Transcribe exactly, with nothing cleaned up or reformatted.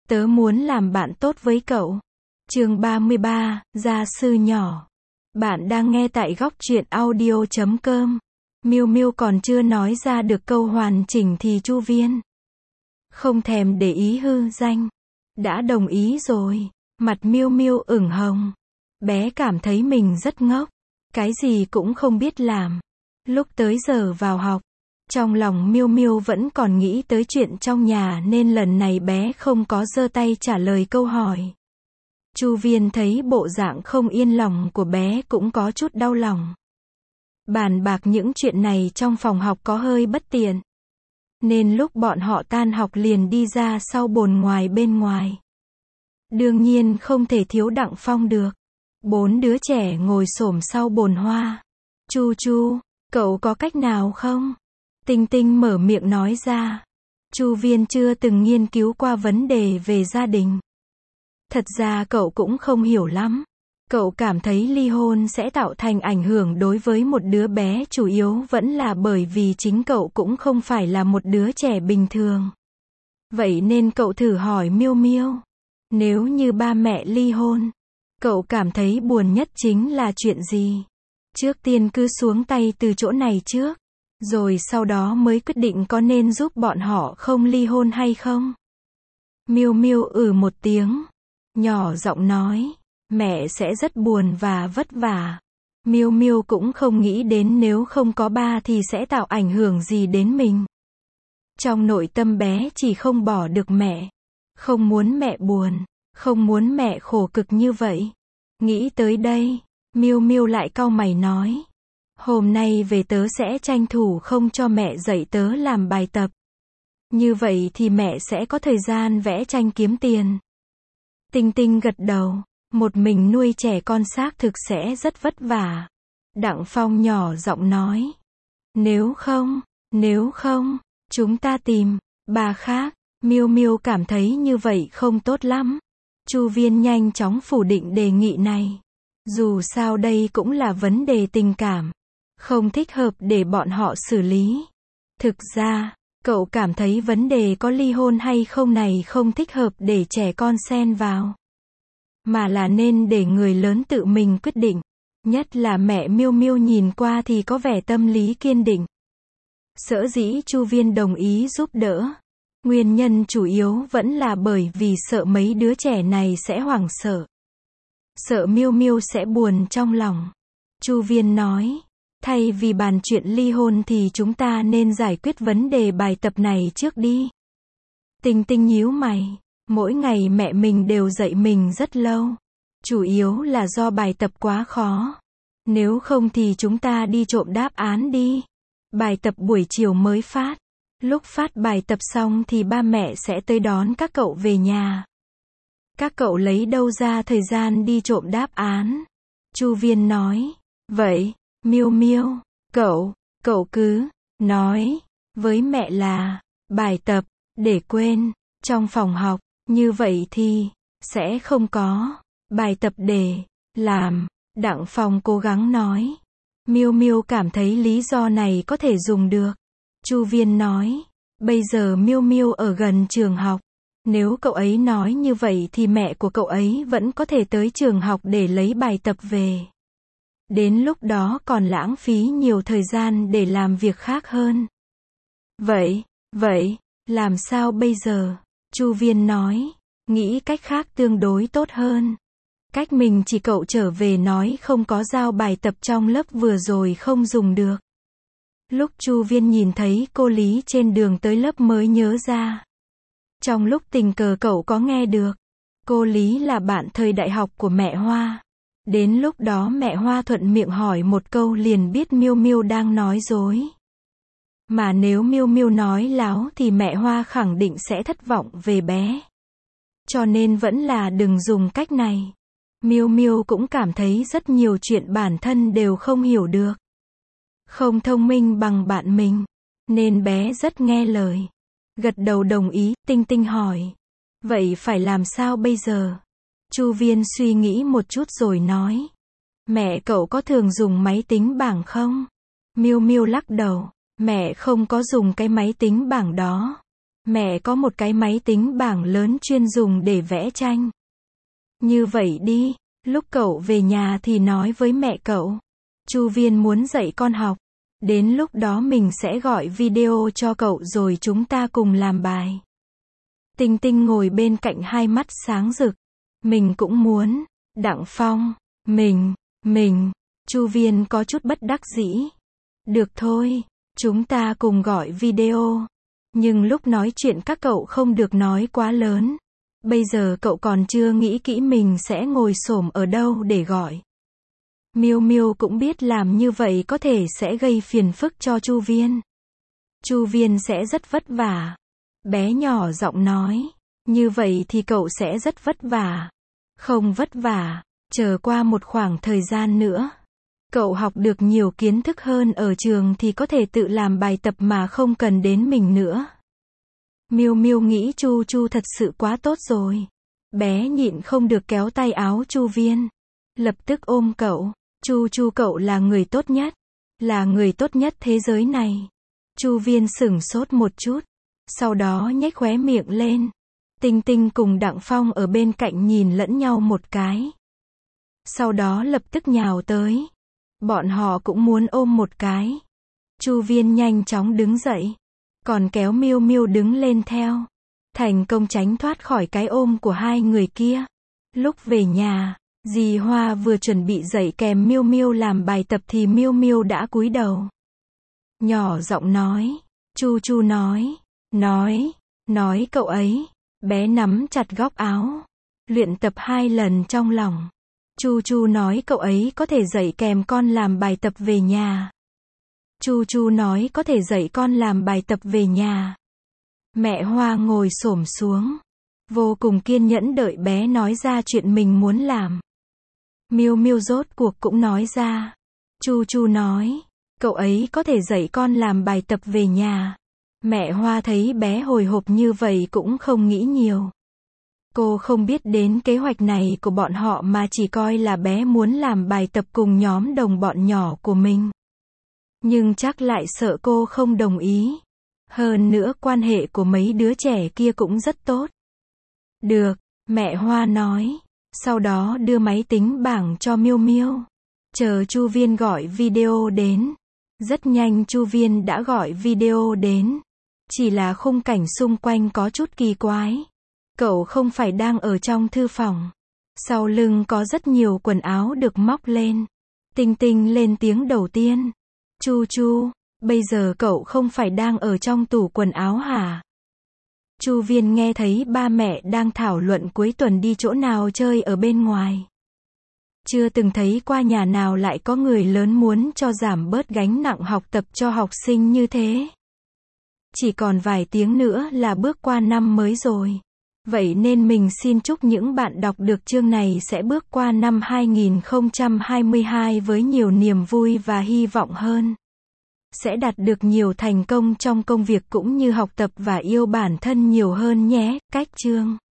Tớ muốn làm bạn tốt với cậu. Chương ba mươi ba, gia sư nhỏ. Bạn đang nghe tại góc truyện audio chấm com. Miu Miu còn chưa nói ra được câu hoàn chỉnh thì Chu Viên không thèm để ý hư danh, đã đồng ý rồi. Mặt Miu Miu ửng hồng. Bé cảm thấy mình rất ngốc, cái gì cũng không biết làm. Lúc tới giờ vào học, trong lòng Miu Miu vẫn còn nghĩ tới chuyện trong nhà nên lần này bé không có giơ tay trả lời câu hỏi. Chu Viên thấy bộ dạng không yên lòng của bé cũng có chút đau lòng. Bàn bạc những chuyện này trong phòng học có hơi bất tiện, nên lúc bọn họ tan học liền đi ra sau bồn ngoài bên ngoài. Đương nhiên không thể thiếu Đặng Phong được. Bốn đứa trẻ ngồi xổm sau bồn hoa. Chu Chu, cậu có cách nào không? Tinh Tinh mở miệng nói ra. Chu Viên chưa từng nghiên cứu qua vấn đề về gia đình. Thật ra cậu cũng không hiểu lắm. Cậu cảm thấy ly hôn sẽ tạo thành ảnh hưởng đối với một đứa bé chủ yếu vẫn là bởi vì chính cậu cũng không phải là một đứa trẻ bình thường. Vậy nên cậu thử hỏi Miu Miu. Nếu như ba mẹ ly hôn, cậu cảm thấy buồn nhất chính là chuyện gì? Trước tiên cứ xuống tay từ chỗ này trước, rồi sau đó mới quyết định có nên giúp bọn họ không ly hôn hay không. Miu Miu ừ một tiếng, nhỏ giọng nói, mẹ sẽ rất buồn và vất vả. Miu Miu cũng không nghĩ đến nếu không có ba thì sẽ tạo ảnh hưởng gì đến mình. Trong nội tâm bé chỉ không bỏ được mẹ, không muốn mẹ buồn, không muốn mẹ khổ cực như vậy. Nghĩ tới đây, Miu Miu lại cau mày nói, hôm nay về tớ sẽ tranh thủ không cho mẹ dạy tớ làm bài tập. Như vậy thì mẹ sẽ có thời gian vẽ tranh kiếm tiền. Tinh Tinh gật đầu, một mình nuôi trẻ con xác thực sẽ rất vất vả. Đặng Phong nhỏ giọng nói, nếu không, nếu không, chúng ta tìm bà khác. Miu Miu cảm thấy như vậy không tốt lắm. Chu Viên nhanh chóng phủ định đề nghị này. Dù sao đây cũng là vấn đề tình cảm, không thích hợp để bọn họ xử lý. Thực ra, cậu cảm thấy vấn đề có ly hôn hay không này không thích hợp để trẻ con xen vào, mà là nên để người lớn tự mình quyết định. Nhất là mẹ Miu Miu nhìn qua thì có vẻ tâm lý kiên định. Sở dĩ Chu Viên đồng ý giúp đỡ, nguyên nhân chủ yếu vẫn là bởi vì sợ mấy đứa trẻ này sẽ hoảng sợ. Sợ Miu Miu sẽ buồn trong lòng. Chu Viên nói, thay vì bàn chuyện ly hôn thì chúng ta nên giải quyết vấn đề bài tập này trước đi. Tinh Tinh nhíu mày, mỗi ngày mẹ mình đều dạy mình rất lâu. Chủ yếu là do bài tập quá khó. Nếu không thì chúng ta đi trộm đáp án đi. Bài tập buổi chiều mới phát. Lúc phát bài tập xong thì ba mẹ sẽ tới đón các cậu về nhà. Các cậu lấy đâu ra thời gian đi trộm đáp án? Chu Viên nói. Vậy, Miu Miu, cậu, cậu cứ nói với mẹ là bài tập để quên trong phòng học, như vậy thì sẽ không có bài tập để làm. Đặng Phong cố gắng nói. Miu Miu cảm thấy lý do này có thể dùng được. Chu Viên nói, bây giờ Miu Miu ở gần trường học. Nếu cậu ấy nói như vậy thì mẹ của cậu ấy vẫn có thể tới trường học để lấy bài tập về. Đến lúc đó còn lãng phí nhiều thời gian để làm việc khác hơn. Vậy, vậy, làm sao bây giờ? Chu Viên nói, nghĩ cách khác tương đối tốt hơn. Cách mình chỉ cậu trở về nói không có giao bài tập trong lớp vừa rồi không dùng được. Lúc Chu Viên nhìn thấy cô Lý trên đường tới lớp mới nhớ ra. Trong lúc tình cờ cậu có nghe được. Cô Lý là bạn thời đại học của mẹ Hoa. Đến lúc đó mẹ Hoa thuận miệng hỏi một câu liền biết Miu Miu đang nói dối. Mà nếu Miu Miu nói láo thì mẹ Hoa khẳng định sẽ thất vọng về bé. Cho nên vẫn là đừng dùng cách này. Miu Miu cũng cảm thấy rất nhiều chuyện bản thân đều không hiểu được. Không thông minh bằng bạn mình, nên bé rất nghe lời. Gật đầu đồng ý. Tinh Tinh hỏi, vậy phải làm sao bây giờ? Chu Viên suy nghĩ một chút rồi nói, mẹ cậu có thường dùng máy tính bảng không? Miu Miu lắc đầu, mẹ không có dùng cái máy tính bảng đó. Mẹ có một cái máy tính bảng lớn chuyên dùng để vẽ tranh. Như vậy đi, lúc cậu về nhà thì nói với mẹ cậu. Chu Viên muốn dạy con học. Đến lúc đó mình sẽ gọi video cho cậu rồi chúng ta cùng làm bài. Tinh Tinh ngồi bên cạnh hai mắt sáng rực. Mình cũng muốn. Đặng Phong, mình, mình, Chu Viên có chút bất đắc dĩ. Được thôi, chúng ta cùng gọi video. Nhưng lúc nói chuyện các cậu không được nói quá lớn. Bây giờ cậu còn chưa nghĩ kỹ mình sẽ ngồi xổm ở đâu để gọi. Miêu Miêu cũng biết làm như vậy có thể sẽ gây phiền phức cho Chu Viên. Chu Viên sẽ rất vất vả. Bé nhỏ giọng nói, như vậy thì cậu sẽ rất vất vả. Không vất vả, chờ qua một khoảng thời gian nữa. Cậu học được nhiều kiến thức hơn ở trường thì có thể tự làm bài tập mà không cần đến mình nữa. Miêu Miêu nghĩ Chu Chu thật sự quá tốt rồi. Bé nhịn không được kéo tay áo Chu Viên. Lập tức ôm cậu. Chu Chu cậu là người tốt nhất. Là người tốt nhất thế giới này. Chu Viên sửng sốt một chút. Sau đó nhếch khóe miệng lên. Tinh Tinh cùng Đặng Phong ở bên cạnh nhìn lẫn nhau một cái. Sau đó lập tức nhào tới. Bọn họ cũng muốn ôm một cái. Chu Viên nhanh chóng đứng dậy. Còn kéo Miêu Miêu đứng lên theo. Thành công tránh thoát khỏi cái ôm của hai người kia. Lúc về nhà, dì Hoa vừa chuẩn bị dạy kèm Miêu Miêu làm bài tập thì Miêu Miêu đã cúi đầu. Nhỏ giọng nói. Chu Chu nói. Nói. Nói cậu ấy. Bé nắm chặt góc áo. Luyện tập hai lần trong lòng. Chu Chu nói cậu ấy có thể dạy kèm con làm bài tập về nhà. Chu Chu nói có thể dạy con làm bài tập về nhà. Mẹ Hoa ngồi xổm xuống. Vô cùng kiên nhẫn đợi bé nói ra chuyện mình muốn làm. Miêu Miêu rốt cuộc cũng nói ra. Chu Chu nói. Cậu ấy có thể dạy con làm bài tập về nhà. Mẹ Hoa thấy bé hồi hộp như vậy cũng không nghĩ nhiều. Cô không biết đến kế hoạch này của bọn họ mà chỉ coi là bé muốn làm bài tập cùng nhóm đồng bọn nhỏ của mình. Nhưng chắc lại sợ cô không đồng ý. Hơn nữa quan hệ của mấy đứa trẻ kia cũng rất tốt. Được, mẹ Hoa nói. Sau đó đưa máy tính bảng cho Miêu Miêu. Chờ Chu Viên gọi video đến. Rất nhanh Chu Viên đã gọi video đến. Chỉ là khung cảnh xung quanh có chút kỳ quái. Cậu không phải đang ở trong thư phòng. Sau lưng có rất nhiều quần áo được móc lên. Tinh Tinh lên tiếng đầu tiên. Chu Chu, bây giờ cậu không phải đang ở trong tủ quần áo hả? Chu Viên nghe thấy ba mẹ đang thảo luận cuối tuần đi chỗ nào chơi ở bên ngoài. Chưa từng thấy qua nhà nào lại có người lớn muốn cho giảm bớt gánh nặng học tập cho học sinh như thế. Chỉ còn vài tiếng nữa là bước qua năm mới rồi. Vậy nên mình xin chúc những bạn đọc được chương này sẽ bước qua năm hai nghìn không trăm hai mươi hai với nhiều niềm vui và hy vọng hơn. Sẽ đạt được nhiều thành công trong công việc cũng như học tập và yêu bản thân nhiều hơn nhé. Cách chương